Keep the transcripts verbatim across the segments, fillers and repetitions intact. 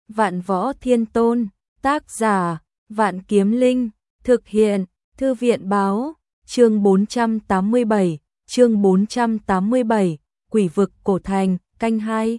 Vạn Võ Thiên Tôn, tác giả, Vạn Kiếm Linh, thực hiện, Thư viện báo, chương bốn trăm tám mươi bảy, chương bốn trăm tám mươi bảy, Quỷ vực cổ thành, canh hai.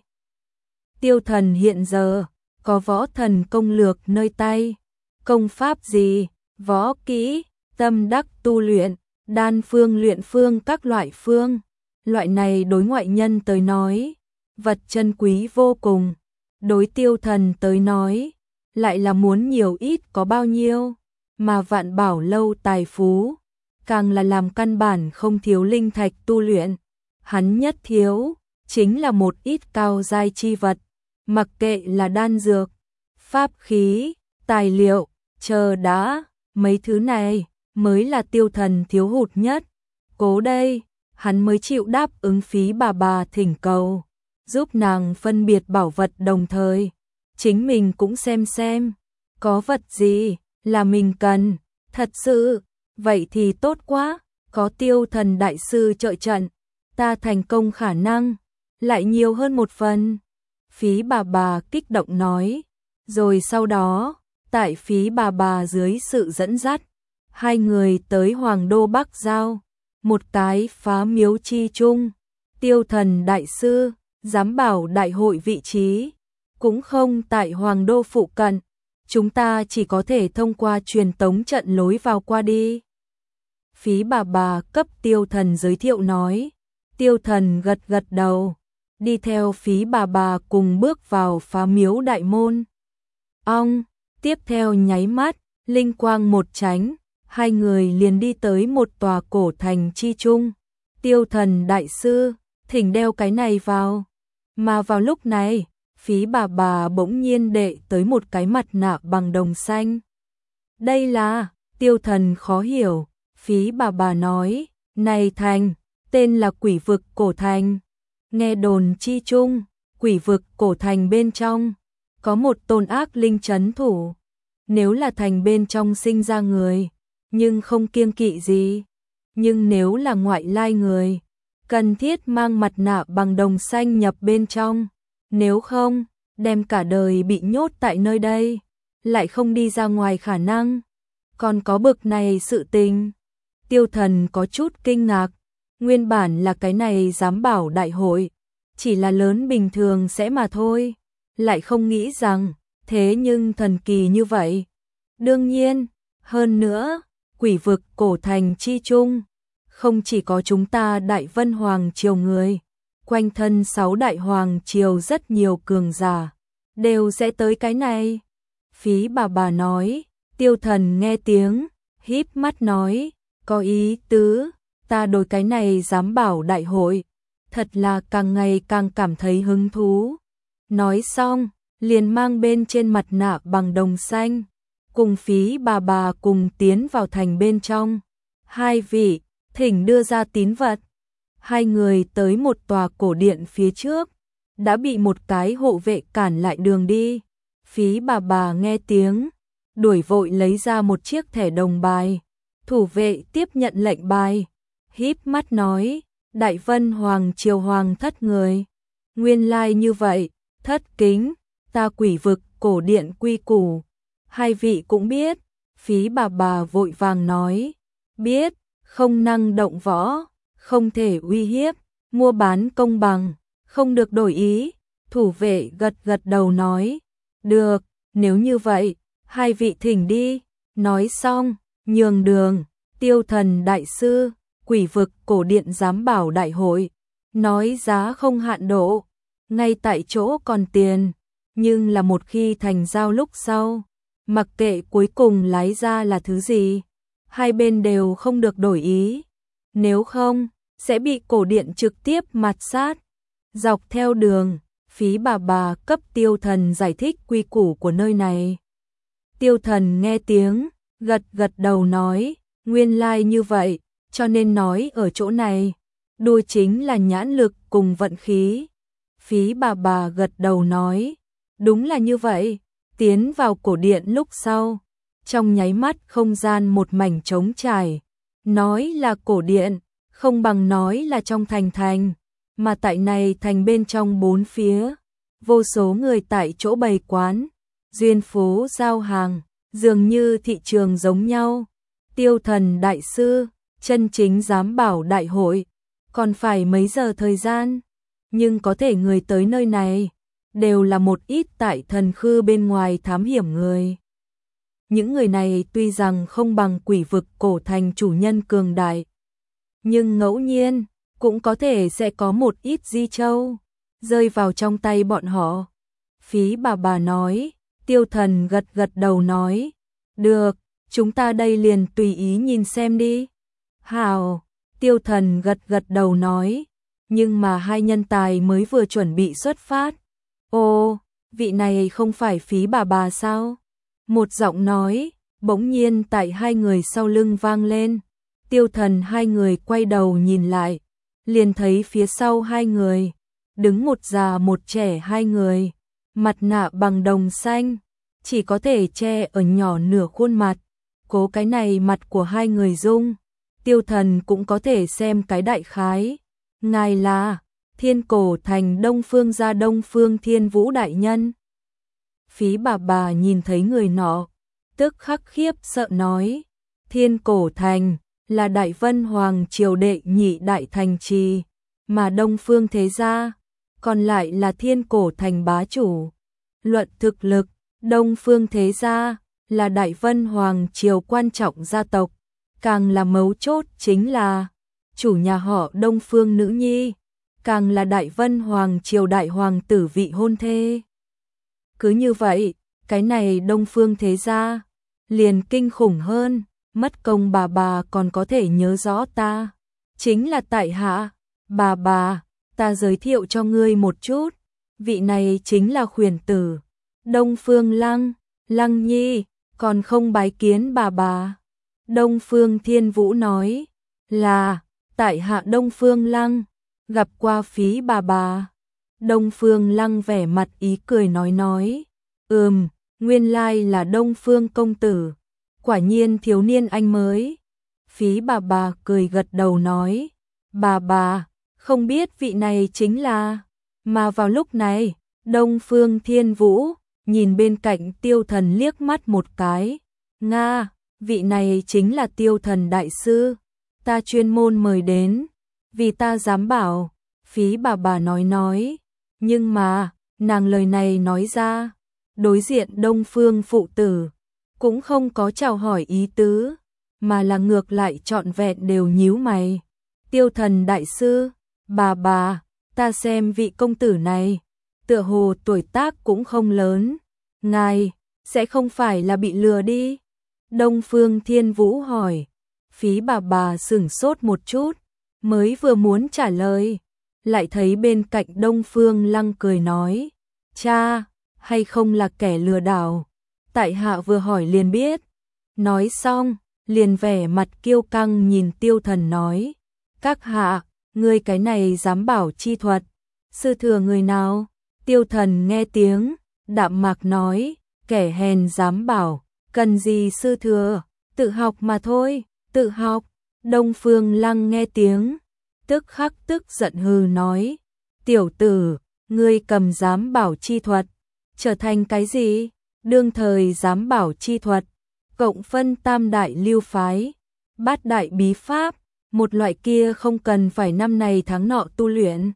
Tiêu Thần hiện giờ, có võ thần công lược nơi tay, công pháp gì, võ kỹ, tâm đắc tu luyện, đan phương luyện phương các loại phương. Loại này đối ngoại nhân tới nói, vật chân quý vô cùng, đối Tiêu Thần tới nói, lại là muốn nhiều ít có bao nhiêu, mà Vạn Bảo lâu tài phú, càng là làm căn bản không thiếu linh thạch tu luyện, hắn nhất thiếu, chính là một ít cao giai chi vật, mặc kệ là đan dược, pháp khí, tài liệu, chờ đã, mấy thứ này mới là Tiêu Thần thiếu hụt nhất. Cố đây, hắn mới chịu đáp ứng Phí bà bà thỉnh cầu, giúp nàng phân biệt bảo vật đồng thời, chính mình cũng xem xem, có vật gì là mình cần, thật sự, vậy thì tốt quá, có Tiêu Thần đại sư trợ trận, ta thành công khả năng, lại nhiều hơn một phần. Phí bà bà kích động nói, rồi sau đó, tại Phí bà bà dưới sự dẫn dắt, hai người tới Hoàng đô Bắc Giao, một cái phá miếu chi chung, Tiêu Thần đại sư, giám bảo đại hội vị trí, cũng không tại Hoàng đô phụ cận, chúng ta chỉ có thể thông qua truyền tống trận lối vào qua đi. Phí bà bà cấp Tiêu Thần giới thiệu nói, Tiêu Thần gật gật đầu, đi theo Phí bà bà cùng bước vào phá miếu đại môn. Ong, tiếp theo nháy mắt, linh quang một tránh, hai người liền đi tới một tòa cổ thành chi chung. Tiêu Thần đại sư, thỉnh đeo cái này vào. Mà vào lúc này, Phí bà bà bỗng nhiên đệ tới một cái mặt nạ bằng đồng xanh. Đây là, Tiêu Thần khó hiểu, Phí bà bà nói, này thành, tên là Quỷ vực cổ thành. Nghe đồn chi chung, Quỷ vực cổ thành bên trong, có một tôn ác linh trấn thủ. Nếu là thành bên trong sinh ra người, nhưng không kiêng kỵ gì. Nhưng nếu là ngoại lai người, cần thiết mang mặt nạ bằng đồng xanh nhập bên trong. Nếu không, đem cả đời bị nhốt tại nơi đây, lại không đi ra ngoài khả năng. Còn có bực này sự tình. Tiêu Thần có chút kinh ngạc, nguyên bản là cái này giám bảo đại hội, chỉ là lớn bình thường sẽ mà thôi, lại không nghĩ rằng, thế nhưng thần kỳ như vậy. Đương nhiên, hơn nữa, Quỷ vực cổ thành chi chung, không chỉ có chúng ta Đại Vân Hoàng triều người, quanh thân sáu đại hoàng triều rất nhiều cường giả, đều sẽ tới cái này. Phí bà bà nói, Tiêu Thần nghe tiếng, híp mắt nói, có ý tứ, ta đối cái này giám bảo đại hội, thật là càng ngày càng cảm thấy hứng thú. Nói xong, liền mang bên trên mặt nạ bằng đồng xanh, cùng Phí bà bà cùng tiến vào thành bên trong. Hai vị, thỉnh đưa ra tín vật. Hai người tới một tòa cổ điện phía trước, đã bị một cái hộ vệ cản lại đường đi. Phí bà bà nghe tiếng, đuổi vội lấy ra một chiếc thẻ đồng bài. Thủ vệ tiếp nhận lệnh bài, híp mắt nói, Đại Vân Hoàng triều hoàng thất người. Nguyên lai như vậy, thất kính, ta Quỷ vực cổ điện quy củ. Hai vị cũng biết, Phí bà bà vội vàng nói, biết, không năng động võ, không thể uy hiếp, mua bán công bằng, không được đổi ý. Thủ vệ gật gật đầu nói, được, nếu như vậy, hai vị thỉnh đi. Nói xong, nhường đường, Tiêu Thần đại sư, Quỷ vực cổ điện giám bảo đại hội, nói giá không hạn độ, ngay tại chỗ còn tiền, nhưng là một khi thành giao lúc sau, mặc kệ cuối cùng lái ra là thứ gì, hai bên đều không được đổi ý, nếu không, sẽ bị cổ điện trực tiếp mạt sát. Dọc theo đường, Phí bà bà cấp Tiêu Thần giải thích quy củ của nơi này. Tiêu Thần nghe tiếng, gật gật đầu nói, nguyên lai như vậy, cho nên nói ở chỗ này, đua chính là nhãn lực cùng vận khí. Phí bà bà gật đầu nói, đúng là như vậy. Tiến vào cổ điện lúc sau, trong nháy mắt không gian một mảnh trống trải. Nói là cổ điện, không bằng nói là trong thành thành, mà tại này thành bên trong bốn phía, vô số người tại chỗ bày quán, duyên phố giao hàng, dường như thị trường giống nhau. Tiêu Thần đại sư, chân chính giám bảo đại hội, còn phải mấy giờ thời gian, nhưng có thể người tới nơi này, đều là một ít tại thần khư bên ngoài thám hiểm người. Những người này tuy rằng không bằng quỷ vực cổ thành chủ nhân cường đại, nhưng ngẫu nhiên, cũng có thể sẽ có một ít di châu, rơi vào trong tay bọn họ. Phí bà bà nói, Tiêu Thần gật gật đầu nói, được, chúng ta đây liền tùy ý nhìn xem đi. Hào, Tiêu Thần gật gật đầu nói, nhưng mà hai nhân tài mới vừa chuẩn bị xuất phát. Ô, vị này không phải Phí bà bà sao? Một giọng nói, bỗng nhiên tại hai người sau lưng vang lên. Tiêu Thần hai người quay đầu nhìn lại, liền thấy phía sau hai người, đứng một già một trẻ hai người, mặt nạ bằng đồng xanh, chỉ có thể che ở nhỏ nửa khuôn mặt. Cố cái này mặt của hai người dung, Tiêu Thần cũng có thể xem cái đại khái. Ngài là Thiên Cổ Thành Đông Phương gia Đông Phương Thiên Vũ đại nhân. Phí bà bà nhìn thấy người nọ, tức khắc khiếp sợ nói, Thiên Cổ Thành là Đại Vân Hoàng triều đệ nhị đại thành trì, mà Đông Phương thế gia còn lại là Thiên Cổ Thành bá chủ. Luận thực lực, Đông Phương thế gia là Đại Vân Hoàng triều quan trọng gia tộc, càng là mấu chốt chính là chủ nhà họ Đông Phương nữ nhi, càng là Đại Vân Hoàng triều đại hoàng tử vị hôn thê. Cứ như vậy, cái này Đông Phương thế gia liền kinh khủng hơn, mất công bà bà còn có thể nhớ rõ ta. Chính là tại hạ, bà bà, ta giới thiệu cho ngươi một chút, vị này chính là khuyển tử, Đông Phương Lăng, Lăng Nhi, còn không bái kiến bà bà. Đông Phương Thiên Vũ nói, là, tại hạ Đông Phương Lăng, gặp qua Phí bà bà. Đông Phương Lăng vẻ mặt ý cười nói nói, ừm, nguyên lai là Đông Phương công tử, quả nhiên thiếu niên anh mới. Phí bà bà cười gật đầu nói, bà bà, không biết vị này chính là. Mà vào lúc này, Đông Phương Thiên Vũ nhìn bên cạnh Tiêu Thần liếc mắt một cái, nga, vị này chính là Tiêu Thần đại sư, ta chuyên môn mời đến, vì ta dám bảo. Phí bà bà nói nói, nhưng mà, nàng lời này nói ra, đối diện Đông Phương phụ tử, cũng không có chào hỏi ý tứ, mà là ngược lại trọn vẹn đều nhíu mày. Tiêu Thần đại sư, bà bà, ta xem vị công tử này, tựa hồ tuổi tác cũng không lớn, ngài, sẽ không phải là bị lừa đi? Đông Phương Thiên Vũ hỏi. Phí bà bà sửng sốt một chút, mới vừa muốn trả lời, lại thấy bên cạnh Đông Phương Lăng cười nói, cha, hay không là kẻ lừa đảo, tại hạ vừa hỏi liền biết. Nói xong, liền vẻ mặt kiêu căng nhìn Tiêu Thần nói, các hạ, ngươi cái này dám bảo chi thuật, sư thừa người nào? Tiêu Thần nghe tiếng, đạm mạc nói, kẻ hèn dám bảo, cần gì sư thừa, tự học mà thôi, tự học. Đông Phương Lăng nghe tiếng, tức khắc tức giận hừ nói, tiểu tử, ngươi cầm giám bảo chi thuật, trở thành cái gì? Đương thời giám bảo chi thuật, cộng phân tam đại lưu phái, bát đại bí pháp, một loại kia không cần phải năm này tháng nọ tu luyện.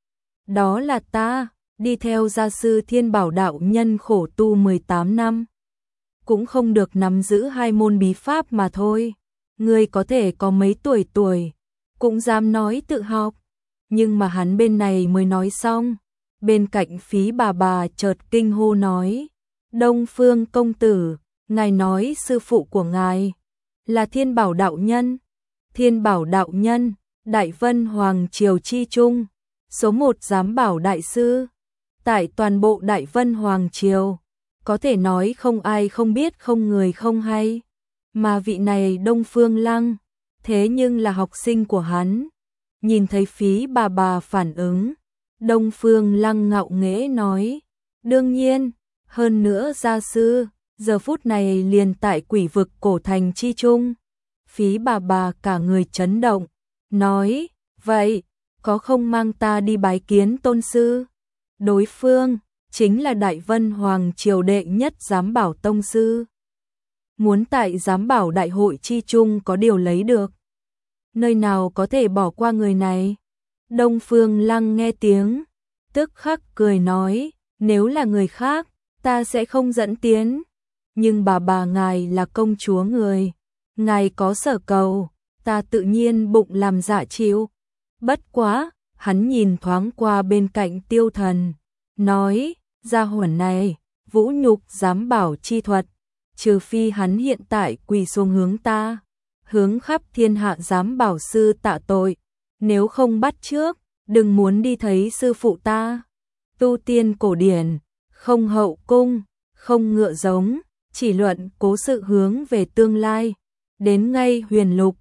Đó là ta, đi theo gia sư Thiên Bảo đạo nhân khổ tu mười tám năm, cũng không được nắm giữ hai môn bí pháp mà thôi. Ngươi có thể có mấy tuổi tuổi, cũng dám nói tự học. Nhưng mà hắn bên này mới nói xong, bên cạnh Phí bà bà chợt kinh hô nói, Đông Phương công tử, ngài nói sư phụ của ngài là Thiên Bảo đạo nhân. Thiên Bảo đạo nhân, Đại Vân Hoàng triều chi trung, số một giám bảo đại sư, tại toàn bộ Đại Vân Hoàng triều, có thể nói không ai không biết không người không hay. Mà vị này Đông Phương Lăng, thế nhưng là học sinh của hắn. Nhìn thấy Phí bà bà phản ứng, Đông Phương Lăng ngạo nghễ nói, đương nhiên, hơn nữa gia sư, giờ phút này liền tại quỷ vực cổ thành chi trung. Phí bà bà cả người chấn động, nói, vậy, có không mang ta đi bái kiến tôn sư? Đối phương, chính là Đại Vân Hoàng triều đệ nhất giám bảo tông sư. Muốn tại giám bảo đại hội chi chung có điều lấy được, nơi nào có thể bỏ qua người này. Đông Phương Lăng nghe tiếng, tức khắc cười nói, nếu là người khác, ta sẽ không dẫn tiến. Nhưng bà bà ngài là công chúa người, ngài có sở cầu, ta tự nhiên bụng làm dạ chịu. Bất quá, hắn nhìn thoáng qua bên cạnh Tiêu Thần, nói, gia hỏa này, vũ nhục giám bảo chi thuật, trừ phi hắn hiện tại quỳ xuống hướng ta, hướng khắp thiên hạ giám bảo sư tạ tội, nếu không bắt trước, đừng muốn đi thấy sư phụ ta. Tu tiên cổ điển, không hậu cung, không ngựa giống, chỉ luận cố sự hướng về tương lai. Đến ngay huyền lục,